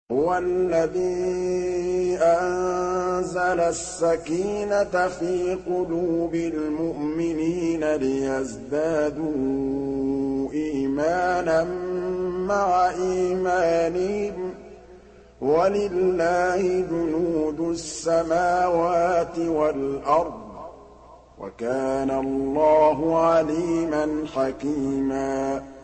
هُوَ الَّذِي أَنزَلَ السَّكِينَةَ فِي قُلُوبِ الْمُؤْمِنِينَ لِيَزْدَادُوا إِيمَانًا مَّعَ إِيمَانِهِمْ ۗ وَلِلَّهِ جُنُودُ السَّمَاوَاتِ وَالْأَرْضِ ۚ وَكَانَ اللَّهُ عَلِيمًا حَكِيمًا